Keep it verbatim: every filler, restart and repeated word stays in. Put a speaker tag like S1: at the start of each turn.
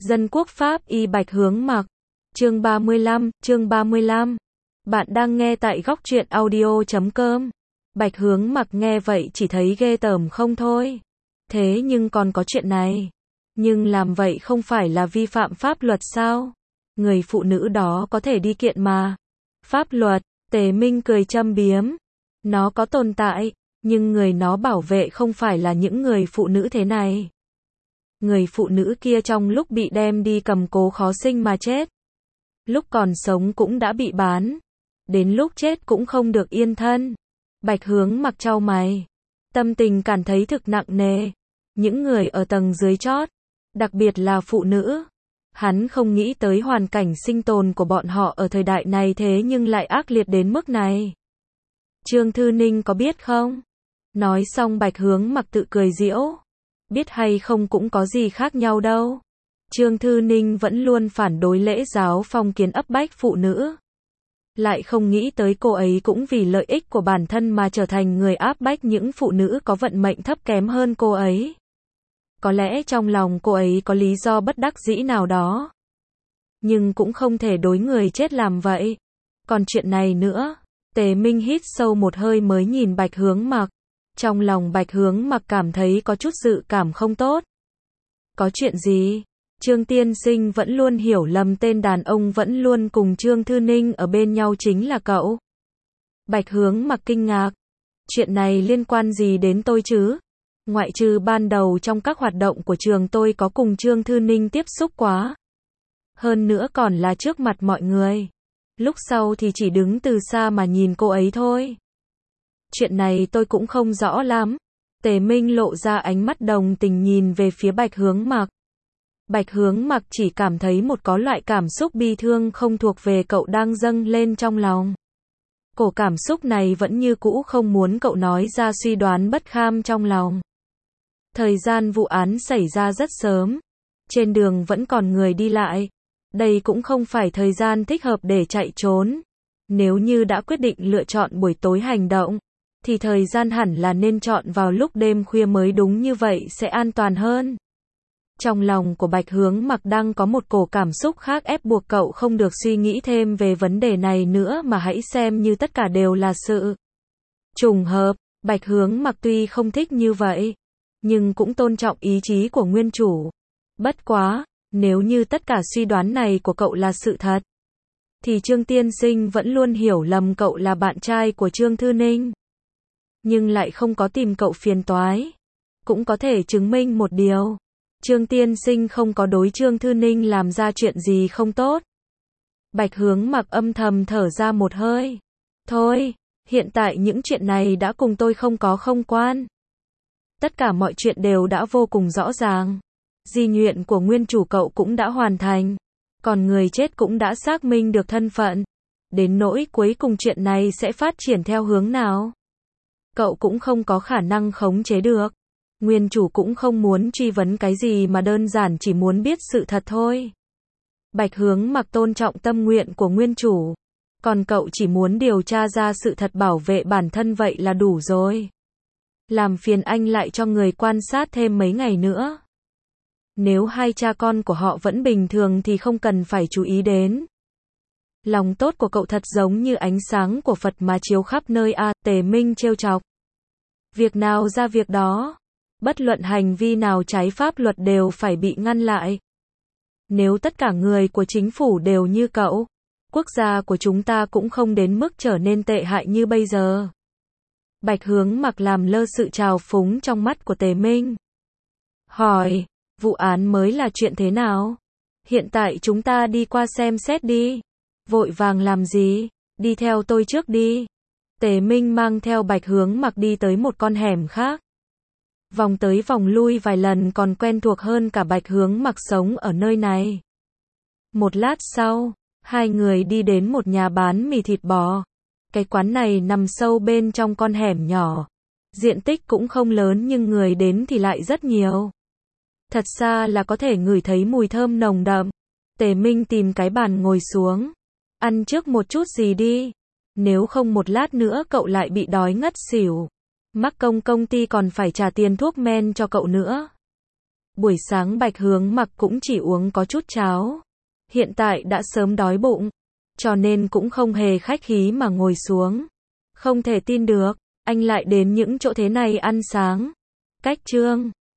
S1: Dân quốc Pháp y Bạch Hướng Mặc. Chương ba mươi lăm, chương ba mươi lăm. Bạn đang nghe tại góc truyện audio chấm com. Bạch Hướng Mặc nghe vậy chỉ thấy ghê tởm không thôi. Thế nhưng còn có chuyện này. Nhưng làm vậy không phải là vi phạm pháp luật sao? Người phụ nữ đó có thể đi kiện mà. Pháp luật, Tề Minh cười châm biếm. Nó có tồn tại, nhưng người nó bảo vệ không phải là những người phụ nữ thế này. Người phụ nữ kia trong lúc bị đem đi cầm cố khó sinh mà chết. Lúc còn sống cũng đã bị bán. Đến lúc chết cũng không được yên thân. Bạch Hướng Mặc chau mày. Tâm tình cảm thấy thực nặng nề. Những người ở tầng dưới chót, đặc biệt là phụ nữ. Hắn không nghĩ tới hoàn cảnh sinh tồn của bọn họ ở thời đại này thế nhưng lại ác liệt đến mức này. Trương Thư Ninh có biết không? Nói xong Bạch Hướng Mặc tự cười giễu. Biết hay không cũng có gì khác nhau đâu. Trương Thư Ninh vẫn luôn phản đối lễ giáo phong kiến áp bách phụ nữ. Lại không nghĩ tới cô ấy cũng vì lợi ích của bản thân mà trở thành người áp bách những phụ nữ có vận mệnh thấp kém hơn cô ấy. Có lẽ trong lòng cô ấy có lý do bất đắc dĩ nào đó. Nhưng cũng không thể đối người chết làm vậy. Còn chuyện này nữa, Tề Minh hít sâu một hơi mới nhìn Bạch Hướng Mặc. Trong lòng Bạch Hướng Mặc cảm thấy có chút dự cảm không tốt. Có chuyện gì? Trương Tiên Sinh vẫn luôn hiểu lầm tên đàn ông vẫn luôn cùng Trương Thư Ninh ở bên nhau chính là cậu. Bạch Hướng Mặc kinh ngạc. Chuyện này liên quan gì đến tôi chứ? Ngoại trừ ban đầu trong các hoạt động của trường tôi có cùng Trương Thư Ninh tiếp xúc quá. Hơn nữa còn là trước mặt mọi người. Lúc sau thì chỉ đứng từ xa mà nhìn cô ấy thôi. Chuyện này tôi cũng không rõ lắm. Tề Minh lộ ra ánh mắt đồng tình nhìn về phía Bạch Hướng Mặc. Bạch Hướng Mặc chỉ cảm thấy một có loại cảm xúc bi thương không thuộc về cậu đang dâng lên trong lòng. Cổ cảm xúc này vẫn như cũ không muốn cậu nói ra suy đoán bất kham trong lòng. Thời gian vụ án xảy ra rất sớm. Trên đường vẫn còn người đi lại. Đây cũng không phải thời gian thích hợp để chạy trốn. Nếu như đã quyết định lựa chọn buổi tối hành động, thì thời gian hẳn là nên chọn vào lúc đêm khuya mới đúng, như vậy sẽ an toàn hơn. Trong lòng của Bạch Hướng Mặc đang có một cổ cảm xúc khác ép buộc cậu không được suy nghĩ thêm về vấn đề này nữa mà hãy xem như tất cả đều là sự trùng hợp. Bạch Hướng Mặc tuy không thích như vậy, nhưng cũng tôn trọng ý chí của nguyên chủ. Bất quá, nếu như tất cả suy đoán này của cậu là sự thật, thì Trương Tiên Sinh vẫn luôn hiểu lầm cậu là bạn trai của Trương Thư Ninh. Nhưng lại không có tìm cậu phiền toái. Cũng có thể chứng minh một điều. Trương Tiên Sinh không có đối Trương Thư Ninh làm ra chuyện gì không tốt. Bạch Hướng Mặc âm thầm thở ra một hơi. Thôi, hiện tại những chuyện này đã cùng tôi không có không quan. Tất cả mọi chuyện đều đã vô cùng rõ ràng. Di nhuyễn của nguyên chủ cậu cũng đã hoàn thành. Còn người chết cũng đã xác minh được thân phận. Đến nỗi cuối cùng chuyện này sẽ phát triển theo hướng nào, cậu cũng không có khả năng khống chế được. Nguyên chủ cũng không muốn truy vấn cái gì mà đơn giản chỉ muốn biết sự thật thôi. Bạch Hướng Mặc tôn trọng tâm nguyện của nguyên chủ. Còn cậu chỉ muốn điều tra ra sự thật bảo vệ bản thân vậy là đủ rồi. Làm phiền anh lại cho người quan sát thêm mấy ngày nữa. Nếu hai cha con của họ vẫn bình thường thì không cần phải chú ý đến. Lòng tốt của cậu thật giống như ánh sáng của Phật mà chiếu khắp nơi a. Tề Minh trêu chọc. Việc nào ra việc đó. Bất luận hành vi nào trái pháp luật đều phải bị ngăn lại. Nếu tất cả người của chính phủ đều như cậu, quốc gia của chúng ta cũng không đến mức trở nên tệ hại như bây giờ. Bạch Hướng Mặc làm lơ sự trào phúng trong mắt của Tề Minh. Hỏi, vụ án mới là chuyện thế nào? Hiện tại chúng ta đi qua xem xét đi. Vội vàng làm gì? Đi theo tôi trước đi. Tề Minh mang theo Bạch Hướng Mặc đi tới một con hẻm khác. Vòng tới vòng lui vài lần còn quen thuộc hơn cả Bạch Hướng Mặc sống ở nơi này. Một lát sau, hai người đi đến một nhà bán mì thịt bò. Cái quán này nằm sâu bên trong con hẻm nhỏ. Diện tích cũng không lớn nhưng người đến thì lại rất nhiều. Thật xa là có thể ngửi thấy mùi thơm nồng đậm. Tề Minh tìm cái bàn ngồi xuống. Ăn trước một chút gì đi. Nếu không một lát nữa cậu lại bị đói ngất xỉu. Mắc công công ty còn phải trả tiền thuốc men cho cậu nữa. Buổi sáng Bạch Hướng Mặc cũng chỉ uống có chút cháo. Hiện tại đã sớm đói bụng, cho nên cũng không hề khách khí mà ngồi xuống. Không thể tin được, anh lại đến những chỗ thế này ăn sáng. Cách Trương